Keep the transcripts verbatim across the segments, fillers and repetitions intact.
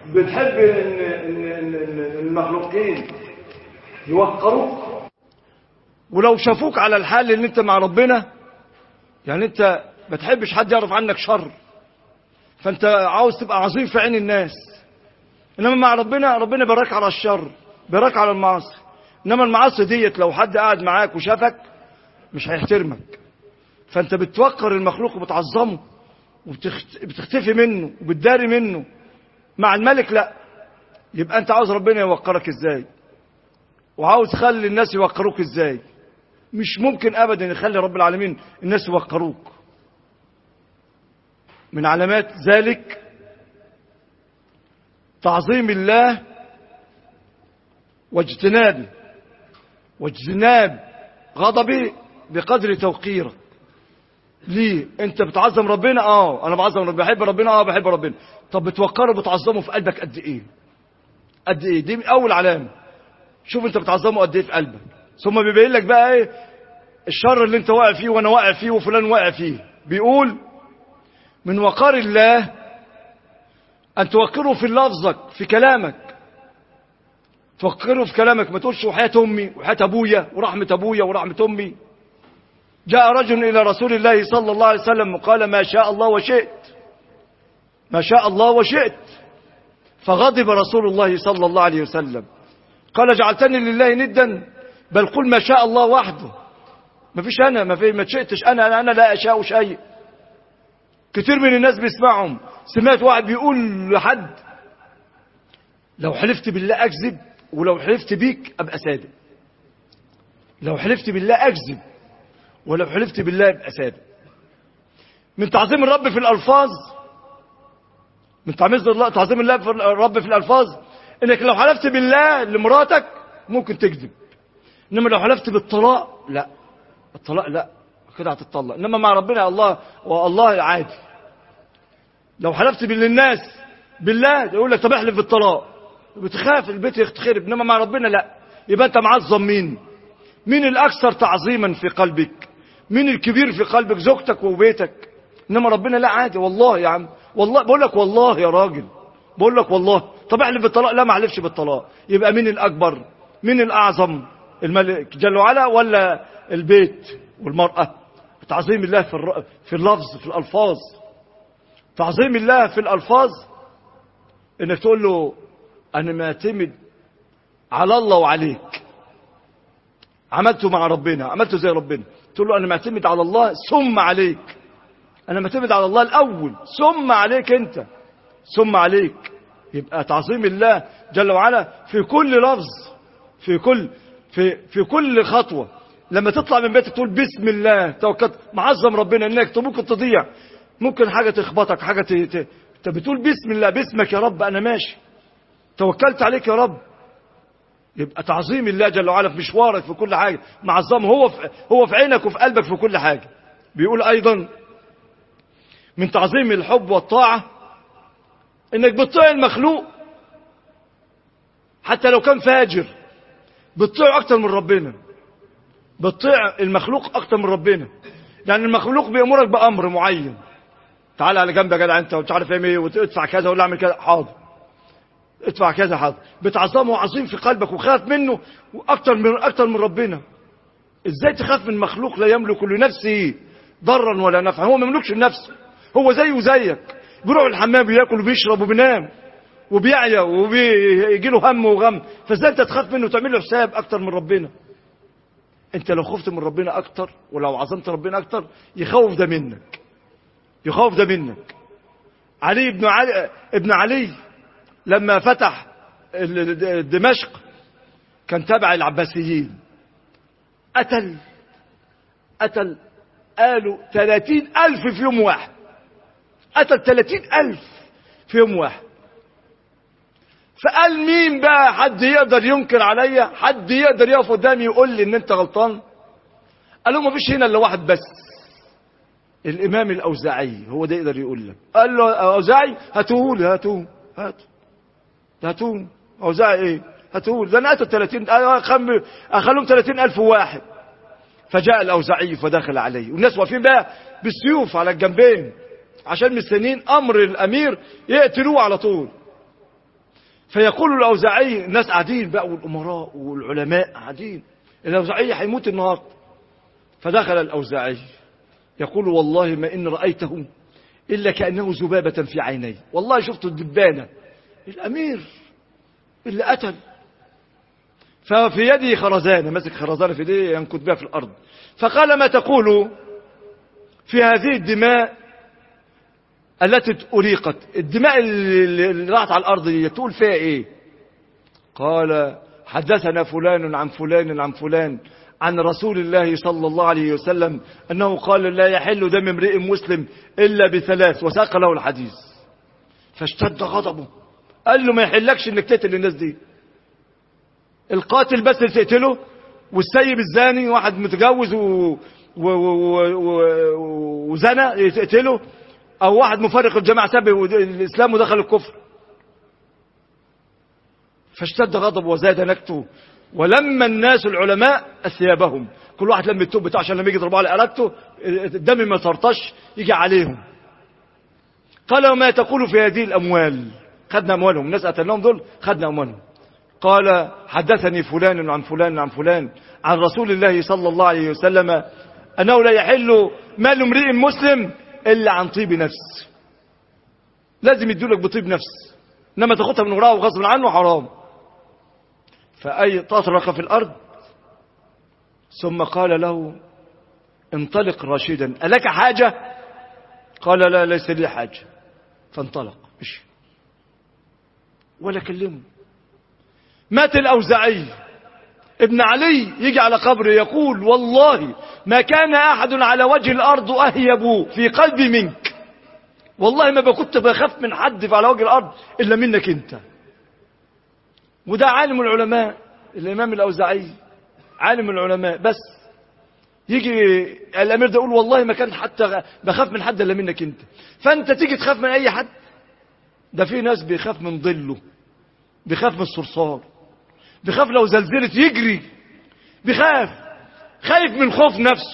بتحب ان ان ان المخلوقين يوقروك، ولو شافوك على الحال اللي انت مع ربنا، يعني انت ما تحبش حد يعرف عنك شر، فانت عاوز تبقى عظيم في عين الناس. انما مع ربنا، ربنا بيراك على الشر، بيراك على المعاصي. انما المعاصي ديت لو حد قاعد معاك وشافك مش هيحترمك، فانت بتوقر المخلوق وبتعظمه وبتختفي منه وبتداري منه. مع الملك لا. يبقى انت عاوز ربنا يوقرك ازاي، وعاوز تخلي الناس يوقروك ازاي؟ مش ممكن ابدا يخلي رب العالمين الناس يوقروك. من علامات ذلك تعظيم الله واجتنابه واجتناب غضبه بقدر توقيرك. ليه؟ انت بتعظم ربنا؟ اه انا بعظم ربنا، بحب ربنا، اه بحب ربنا. طب بتوقره بتعظمه في قلبك قد ايه؟ قد ايه؟ دي اول علامه. شوف انت بتعظمه قد ايه في قلبك. ثم بيبين لك بقى ايه الشر اللي انت واقع فيه وانا واقع فيه وفلان واقع فيه. بيقول من وقار الله ان توقره في لفظك، في كلامك. توقره في كلامك، ما تقولش وحياة امي وحياة ابويا ورحمة ابويا ورحمة امي. جاء رجل الى رسول الله صلى الله عليه وسلم وقال ما شاء الله وشئت، ما شاء الله وشئت. فغضب رسول الله صلى الله عليه وسلم قال جعلتني لله ندا، بل قل ما شاء الله وحده. ما فيش انا، ما في ما شئتش انا، انا لا اشاء شيء. كتير من الناس بيسمعهم. سمعت واحد بيقول لحد لو حلفت بالله اكذب، ولو حلفت بيك ابقى صادق. لو حلفت بالله اكذب ولو حلفت بالله ابقى صادق. من تعظيم الرب في الالفاظ، من تعظيم الله في الرب في الالفاظ انك لو حلفت بالله لمراتك ممكن تكذب. انما لو حلفت بالطلاق لا، الطلاق لا، كده هتطلق. انما مع ربنا الله والله عادي. لو حلفت بالناس بالله يقول لك طب احلف بالطلاق، بتخاف البيت يتخرب. انما مع ربنا لا. يبقى انت معظم مين؟ مين الاكثر تعظيما في قلبك؟ مين الكبير في قلبك؟ زوجتك وبيتك. انما ربنا لا، عادي. والله يا عم، والله بقول لك، والله يا راجل بقول لك والله. طب احلف بالطلاق؟ لا، ما احلفش بالطلاق. يبقى مين الاكبر؟ مين الاعظم؟ الملك جل وعلا ولا البيت والمرأة؟ تعظيم الله في الر... في اللفظ، في الالفاظ. تعظيم الله في الالفاظ انك تقول له انا معتمد على الله وعليك. عملته مع ربنا، عملته زي ربنا. تقول له انا معتمد على الله ثم عليك. انا معتمد على الله الاول ثم عليك انت، ثم عليك. يبقى تعظيم الله جل وعلا في كل لفظ، في كل في في كل خطوه. لما تطلع من بيتك تقول بسم الله توكلت، معظم ربنا. انك ممكن تضيع، ممكن حاجه تخبطك، حاجه ت... ت... انت بتقول بسم الله، باسمك يا رب انا ماشي، توكلت عليك يا رب. يبقى تعظيم الله جل وعلا في مشوارك، في كل حاجه معظمه. هو في هو في عينك وفي قلبك في كل حاجه. بيقول ايضا من تعظيم الحب والطاعه انك بتطيع المخلوق حتى لو كان فاجر، بتطيعه اكتر من ربنا. بتطيع المخلوق اكتر من ربنا. يعني المخلوق بيأمرك بامر معين، تعال على جنب يا جدع انت ومش عارف ايه، وتدفع كذا ولا اعمل كذا، حاضر. ادفع كذا، حاضر. بتعظمه عظيم في قلبك وخاف منه اكتر من اكتر من ربنا. ازاي تخاف من مخلوق لا يملك لنفسه ضرا ولا نفعا؟ هو ما يملكش لنفسه، هو زيه زيك. بيروح الحمام بياكل وبيشرب وبينام وبيعيا وبيجي له هم وغم. فازاي انت تخاف منه وتعمل له حساب اكتر من ربنا؟ انت لو خفت من ربنا اكتر ولو عظمت ربنا اكتر يخوف ده منك، يخوف ده منك. علي بن علي ابن علي لما فتح دمشق كان تابع العباسيين. قتل قتل قالوا ثلاثين ألف في يوم واحد. قتل ثلاثين ألف في يوم واحد. فقال مين بقى حد يقدر ينكر عليا؟ حد يقدر يقف قدامي يقول لي ان انت غلطان؟ قالوا ما فيش هنا الا واحد بس، الامام الاوزاعي هو ده يقدر يقول لك. قال له اوزاعي هاتوه، هاتوه هاتوه هاتوه. اوزاعي ايه؟ هاتوه. ده انا قتل ثلاثين، اخلهم ثلاثين ألف واحد. فجاء الاوزاعي فدخل عليه، والناس واقفين بقى بالسيوف على الجنبين عشان مستنيين امر الامير يقتلوه على طول. فيقول الأوزاعي، الناس قاعدين بقى والأمراء والعلماء قاعدين، الأوزاعي هيموت النهارده. فدخل الأوزاعي يقول والله ما إن رأيته إلا كأنه ذبابة في عيني، والله شفت الدبانة الأمير اللي قتل. ففي يدي خرزانة، مسك خرزانة في يديه ينكت بها في الأرض. فقال ما تقول في هذه الدماء التي أريقت، الدماء اللي راحت على الأرض دي تقول فيها إيه؟ قال حدثنا فلان عن فلان عن فلان عن رسول الله صلى الله عليه وسلم أنه قال لا يحل دم امرئ مسلم إلا بثلاث، وساق له الحديث. فاشتد غضبه، قال له ما يحلكش انك تقتل الناس دي، القاتل بس اللي تقتله، والسيب الزاني واحد متجوز و... و... و... و... وزنى تقتله، او واحد مفرق الجماعة سب الاسلام ودخل الكفر. فاشتد غضب وزاد نكته، ولما الناس العلماء اثيابهم، كل واحد لم التوب بتاعه عشان لما يجي يضربوا على ارادته الدم ما يطرطش يجي عليهم. قال وما تقول في هذه الاموال؟ خدنا اموالهم، الناس قتلناهم دول خدنا اموالهم. قال حدثني فلان عن فلان عن فلان عن رسول الله صلى الله عليه وسلم انه لا يحل مال امرئ مسلم الا عن طيب نفس، لازم يدولك بطيب نفس، انما تاخدها من وراه وغصب عنه حرام. فأي تطرق في الأرض ثم قال له انطلق راشدا ألك حاجة؟ قال لا ليس لي حاجة. فانطلق مشي ولا كلمه. مات الأوزاعي. ابن علي يجي على قبره يقول والله ما كان أحد على وجه الأرض أهيب في قلبي منك، والله ما كنت بخاف من حد على وجه الأرض إلا منك أنت. وده عالم العلماء الإمام الأوزاعي، عالم العلماء، بس يجي الأمير ده يقول والله ما كان حتى بخاف من حد إلا منك أنت. فأنت تيجي تخاف من أي حد؟ ده في ناس بيخاف من ظله، بيخاف من الصرصار، بيخاف لو زلزلت يجري، بيخاف، خايف من خوف نفسه.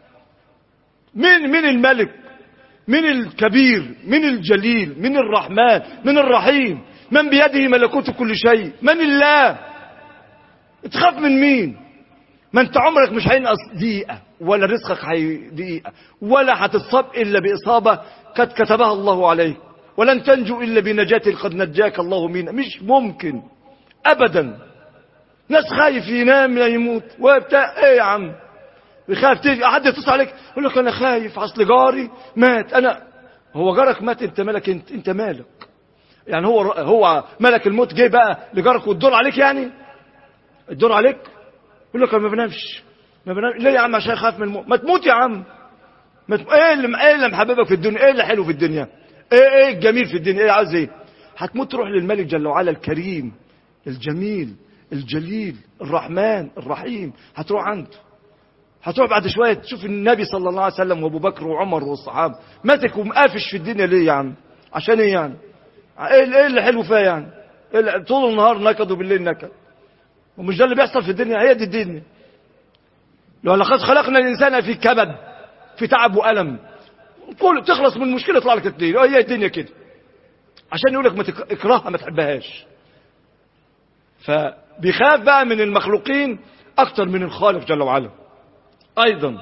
من من الملك، من الكبير، من الجليل، من الرحمن، من الرحيم، من بيده ملكوت كل شيء، من الله. تخاف من مين؟ ما انت عمرك مش هينقص دقيقة، ولا رزقك هي دقيقة، ولا هتتصاب إلا بإصابة قد كتبها الله عليك، ولن تنجو إلا بنجاة قد نجاك الله منها. مش ممكن أبدا. ناس خايف ينام لا يموت وبتاع ايه يا عم، بيخاف تيجي حد يتصل عليك يقول لك انا خايف اصل جاري مات. انا هو جارك مات، انت مالك؟ انت انت مالك يعني؟ هو هو ملك الموت جه بقى لجارك والدور عليك؟ يعني الدور عليك؟ يقول لك انا ما بنامش ما بنامش ليه يا عم؟ عشان خايف من الموت. ما تموت يا عم. ما تم... ايه اللي ايه اللي محببك في الدنيا؟ ايه اللي حلو في الدنيا؟ ايه ايه الجميل في الدنيا؟ ايه عايز ايه؟ هتموت تروح للملك جل وعلا الكريم الجميل الجليل الرحمن الرحيم، هتروح عنده. هتروح بعد شويه تشوف النبي صلى الله عليه وسلم وابو بكر وعمر والصحابه ماسك ومقافش في الدنيا. ليه يا عم؟ عشان ايه يعني؟ ايه اللي حلو فيها يعني؟ إيه طول النهار نكد وبالليل نكد؟ ومش ده اللي بيحصل في الدنيا؟ هي دي الدنيا. لو لقد خلقنا الانسان في كبد، في تعب والم، كل تخلص من مشكله يطلع لك اثنين. هي الدنيا كده، عشان يقول لك ما تكرهها ما تحبهاش. فبيخاف بقى من المخلوقين اكتر من الخالق جل وعلا. ايضا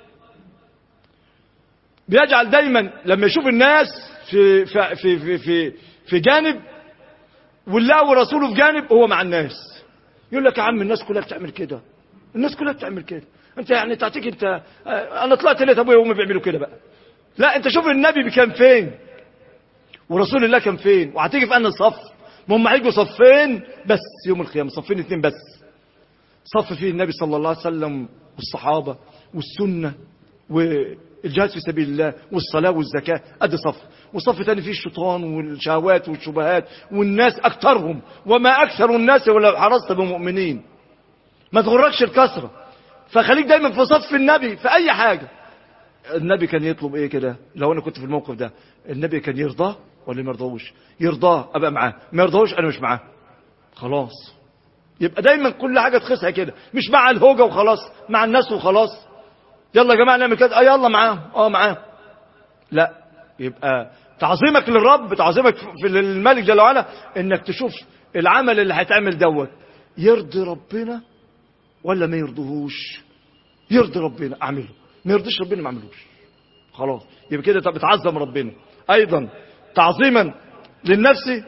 بيجعل دايما لما يشوف الناس في في في في في جانب والله ورسوله في جانب، هو مع الناس. يقول لك يا عم الناس كلها بتعمل كده، الناس كلها بتعمل كده، انت يعني تعطيك انت انا طلعت ليه؟ ابويا وامي بيعملوا كده بقى. لا، انت شوف النبي كان فين ورسول الله كان فين، وهتيجي في انهي صف؟ ما هم هيجوا صفين بس يوم القيامه، صفين اثنين بس. صف فيه النبي صلى الله عليه وسلم والصحابه والسنه والجهاد في سبيل الله والصلاه والزكاه، ادي صف. وصف ثاني فيه الشيطان والشهوات والشبهات والناس اكثرهم، وما اكثر الناس ولو حرصت بمؤمنين. ما تغركش الكثره، فخليك دايما في صف النبي في اي حاجه. النبي كان يطلب ايه كده؟ لو انا كنت في الموقف ده النبي كان يرضاه ولا ما يرضاهوش؟ يرضاه ابقى معاه، ما يرضاهوش انا مش معاه. خلاص. يبقى دايما كل حاجه تخصها كده، مش مع الهوجه وخلاص، مع الناس وخلاص. يلا يا جماعه نعمل كده، اه يلا معاه، اه معاه. لا، يبقى تعظيمك للرب، تعظيمك في الملك جل وعلا، انك تشوف العمل اللي هيتعمل دوت يرضي ربنا ولا ما يرضيهوش؟ يرضي ربنا اعمله، ما يرضيش ربنا ما اعملوش. خلاص يبقى كده طب بتعظم ربنا. ايضا تعظيما للنفس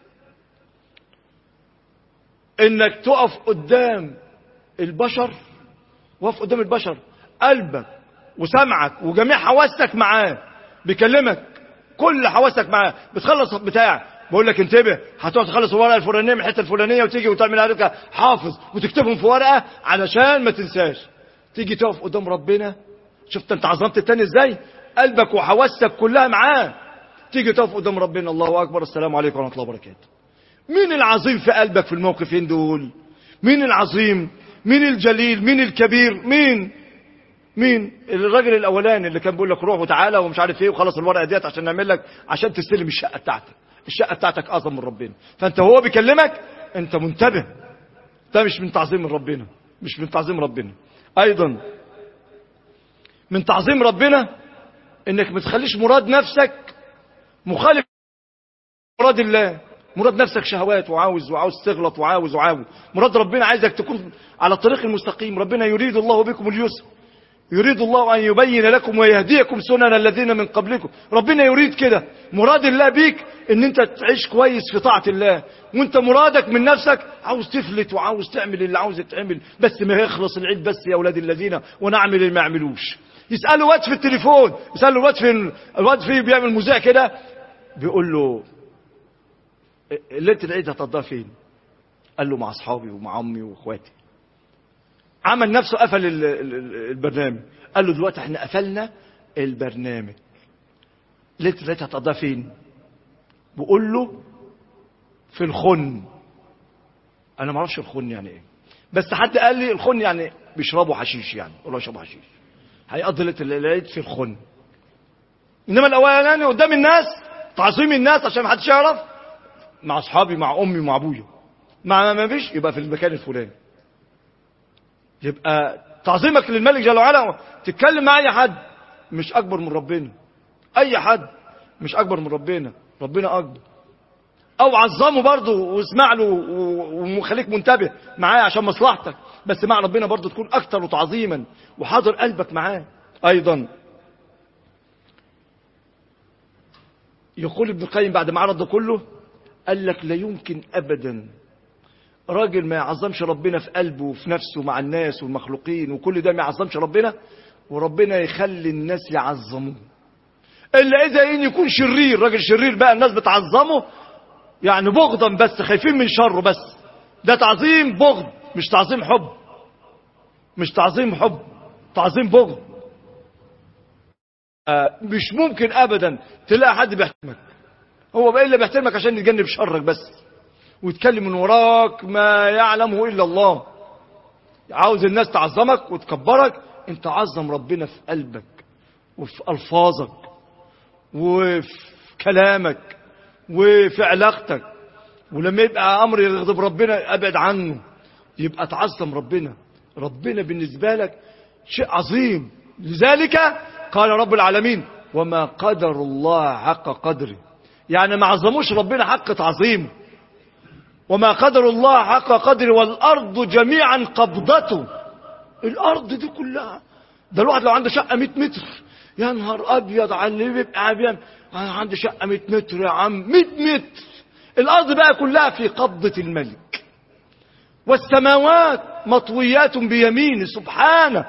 انك تقف قدام البشر، وقف قدام البشر قلبك وسمعك وجميع حواسك معاه، بيكلمك كل حواسك معاه، بتخلص بتاعك بقول لك انتبه هتقعد تخلص الورقه الفلانيه من الحته الفلانيه وتيجي وتعمل عليك حافظ وتكتبهم في ورقه علشان ما تنساش. تيجي تقف قدام ربنا، شفت انت عظمت التاني ازاي؟ قلبك وحواسك كلها معاه. تيجي تقف قدام ربنا الله اكبر السلام عليكم ورحمه الله وبركاته. مين العظيم في قلبك في الموقفين دول؟ مين العظيم؟ مين الجليل؟ مين الكبير؟ مين مين الراجل الاولاني اللي كان بيقول لك روح وتعالى ومش عارف ايه وخلص الورقه ديت عشان نعمل لك عشان تستلم الشقه بتاعتك. الشقه بتاعتك اعظم من ربنا. فانت هو بيكلمك انت منتبه، ده مش من تعظيم ربنا، مش من تعظيم ربنا. ايضا من تعظيم ربنا انك ما تخليش مراد نفسك مخالف مراد الله. مراد نفسك شهوات وعاوز وعاوز تغلط وعاوز وعاوز. مراد ربنا عايزك تكون على الطريق المستقيم. ربنا يريد الله بكم اليسر، يريد الله أن يبين لكم ويهديكم سنن الذين من قبلكم. ربنا يريد كده. مراد الله بيك ان انت تعيش كويس في طاعة الله، وانت مرادك من نفسك عاوز تفلت وعاوز تعمل اللي عاوز تعمل، بس ما يخلص العيد بس يا اولاد الذين ونعمل اللي ما يعملوش. يسأله واد في التليفون، يسأله الواد في الواد في بيعمل مذيع كده بيقول له ليلة العيد هتقضيها فين؟ قال له مع اصحابي ومع امي واخواتي. عمل نفسه قفل البرنامج. قال له دلوقتي احنا قفلنا البرنامج، ليلة العيد هتقضيها فين؟ بقول له في الخن. انا ما اعرفش الخن يعني ايه، بس حد قال لي الخن يعني بيشربوا حشيش، يعني قولوا يشربوا حشيش. هيقضي ليلة العيد في الخن. انما الاولاني قدام الناس تعظيم الناس عشان ما حدش يعرف، مع اصحابي مع امي مع ابويا، مع ما فيش يبقى في المكان الفلاني. يبقى تعظيمك للملك جل وعلا تتكلم مع اي حد مش اكبر من ربنا. اي حد مش اكبر من ربنا، ربنا اكبر. او عظمه برضه واسمع له وخليك منتبه معاه عشان مصلحتك، بس مع ربنا برضه تكون اكتر تعظيما وحاضر قلبك معاه. ايضا يقول ابن القيم بعد ما عرض ده كله قال لك لا يمكن ابدا راجل ما يعظمش ربنا في قلبه وفي نفسه مع الناس والمخلوقين وكل ده ما يعظمش ربنا، وربنا يخلي الناس يعظموه. الا اذا ان يكون شرير، راجل شرير بقى الناس بتعظمه يعني بغضا بس، خايفين من شره بس. ده تعظيم بغض مش تعظيم حب، مش تعظيم حب، تعظيم بغض. آه مش ممكن ابدا تلاقي حد بيحترمك، هو بقى اللي بيحترمك عشان يتجنب شرك بس ويتكلم من وراك ما يعلمه الا الله. عاوز الناس تعظمك وتكبرك، انت عظم ربنا في قلبك وفي الفاظك وفي كلامك وفي علاقتك. ولما يبقى امر يغضب ربنا ابعد عنه، يبقى تعظم ربنا. ربنا بالنسبه لك شيء عظيم. لذلك قال رب العالمين وما قدر الله حق قدره، يعني ما عظموش ربنا حق تعظيمه. وما قدر الله حق قدره والارض جميعا قبضته. الارض دي كلها، ده الواحد لو عنده شقه مئة متر يا نهار ابيض على اللي بيبقى عبيان. انا عندي شقه مئة متر يا عم، مئة متر. الارض بقى كلها في قبضه الملك، والسماوات مطويات بيمينه سبحانه.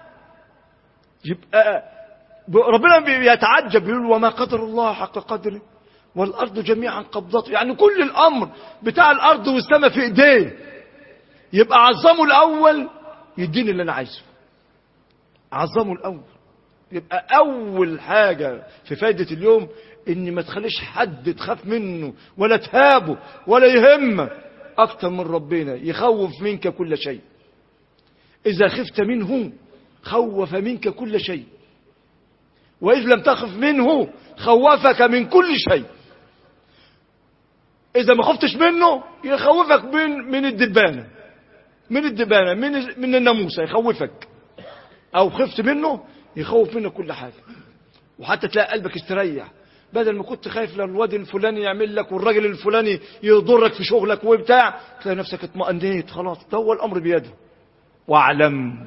يبقى ربنا بيتعجب يقول وما قدر الله حق قدره والارض جميعا قبضته، يعني كل الامر بتاع الارض والسماء في ايديه. يبقى عظمه الاول يديني اللي انا عايزه، عظمه الاول. يبقى اول حاجه في فايده اليوم ان ما تخليش حد تخاف منه ولا تهابه ولا يهمك اكتر من ربنا. يخوف منك كل شيء، اذا خفت منه خوف منك كل شيء، واذ لم تخف منه خوفك من كل شيء. اذا ما خفتش منه يخوفك من من الدبانه، من الدبانه من من الناموسه يخوفك. او خفت منه يخوف منك كل حاجه، وحتى تلاقي قلبك استريح بدل ما كنت خايف للواد الفلاني يعمل لك والراجل الفلاني يضرك في شغلك وبتاع، تلاقي نفسك اطمأنيت خلاص، ده هو الأمر بيده. واعلم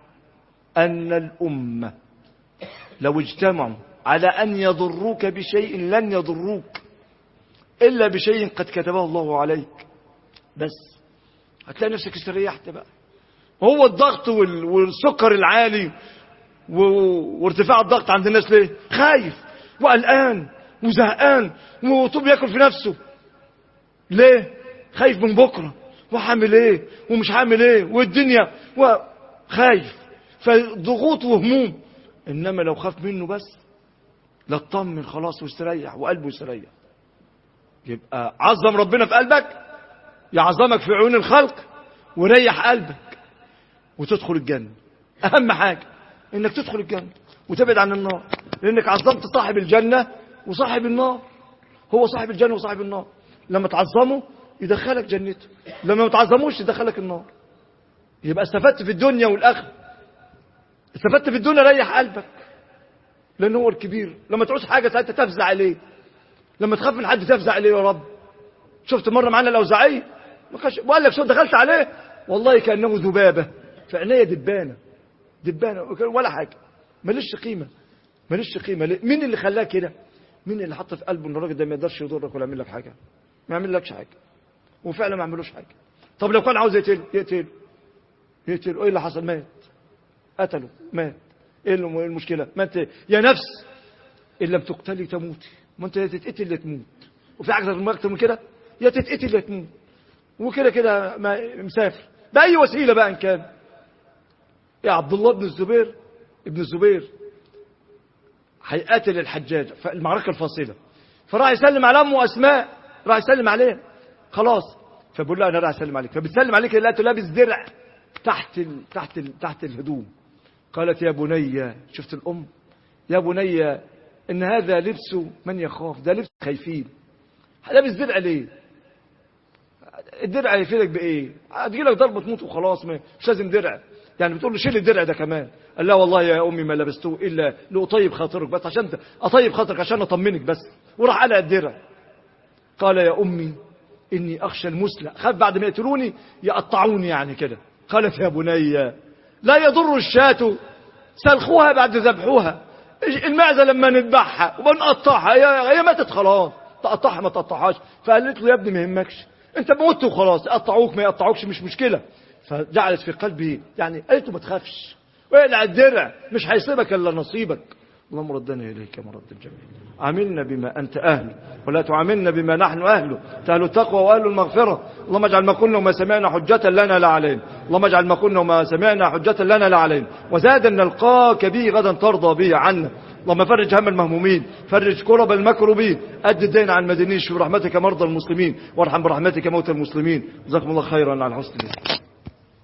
أن الأمة لو اجتمعوا على أن يضروك بشيء لن يضروك إلا بشيء قد كتبه الله عليك، بس هتلاقي نفسك استريحت بقى. هو الضغط والسكر العالي وارتفاع الضغط عند الناس ليه؟ خايف وقلقان وزهقان وطوب ياكل في نفسه. ليه؟ خايف من بكره وحامل ايه ومش حامل ايه والدنيا، وخايف فضغوط وهموم. انما لو خاف منه بس لا اطمن خلاص واستريح وقلبه يستريح. يبقى عظم ربنا في قلبك يعظمك في عيون الخلق وريح قلبك وتدخل الجنة. اهم حاجة انك تدخل الجنة وتبعد عن النار، لانك عظمت صاحب الجنة وصاحب النار. هو صاحب الجنة وصاحب النار، لما تعظمه يدخلك جنته، لما ما تعظموش يدخلك النار. يبقى استفدت في الدنيا والاخره. استفدت في الدنيا ريح قلبك لانه هو الكبير. لما تعوز حاجه ساعتها تفزع عليه، لما تخاف من حد تفزع عليه. يا رب شفت مره معانا الاوزاعي وقال لك شو دخلت عليه والله كانه ذبابه في عينيا، دبانه دبانه ولا حاجه، ماليش قيمه ماليش قيمه. مين اللي خلاه كده؟ مين اللي حط في قلبه ان الراجل ده ما يقدرش يضرك ولا يعمل لك حاجه؟ ما يعمل لكش حاجه، وفعلا ما عملوش حاجه. طب لو كان عاوز يقتل يقتل يقتل ايه اللي حصل؟ مات، قتله مات. ايه المشكله؟ ما انت يا نفس ان لم تقتلي تموتي، ما انت يا تتقتل يا تموت، وفي حاجه اكتر من كده؟ يا تتقتل يا تموت، وكده كده مسافر باي وسيله بقى ان كان. يا عبد الله بن الزبير ابن الزبير هيقاتل الحجاج في المعركه الفاصله، فراح يسلم على امه اسماء، راح يسلم عليها خلاص، فبقول لها انا راح اسلم عليك، فبتسلم عليك لقيته لابس درع تحت ال... تحت ال... تحت الهدوم. قالت يا بني، شفت الام، يا بني ان هذا لبس من يخاف، ده لبس خايفين. لابس درع ليه؟ الدرع يفيدك بايه؟ هتجيلك ضربه تموت وخلاص، مش لازم درع. يعني بتقول له شيل الدرع ده كمان. قال لا والله يا امي ما لبسته الا لاطيب خاطرك، بس عشان اطيب خاطرك عشان اطمنك بس. وراح قلع الدرع. قال يا امي اني اخشى المسلى، خاف بعد ما يقتلوني يقطعوني يعني كده. قالت يا بني لا يضر الشاة سلخوها بعد ذبحوها، المعزه لما نذبحها وبنقطعها هي ماتت خلاص، تقطعها ما تقطعهاش. فقالت له يا ابني ما يهمكش، انت موت وخلاص، يقطعوك ما يقطعوكش مش مشكله. فجعلت في قلبي يعني قالت له ما تخافش، واقلع الدرع مش هيصيبك الا نصيبك. اللهم ردنا اليك مرد الجميل، عاملنا بما انت اهله ولا تعاملنا بما نحن اهله، اهل التقوى واهل المغفره. اللهم اجعل ما قلنا وما سمعنا حجه لنا لا علينا، اللهم اجعل ما قلنا وما سمعنا حجه لنا لا علينا، وزادا نلقاك به غدا ترضى به عنا. اللهم فرج هم المهمومين، فرج كرب المكروبين، أد الدين عن المدينين، برحمتك مرضى المسلمين، وارحم برحمتك موتى المسلمين. جزاكم الله خيرا على حسن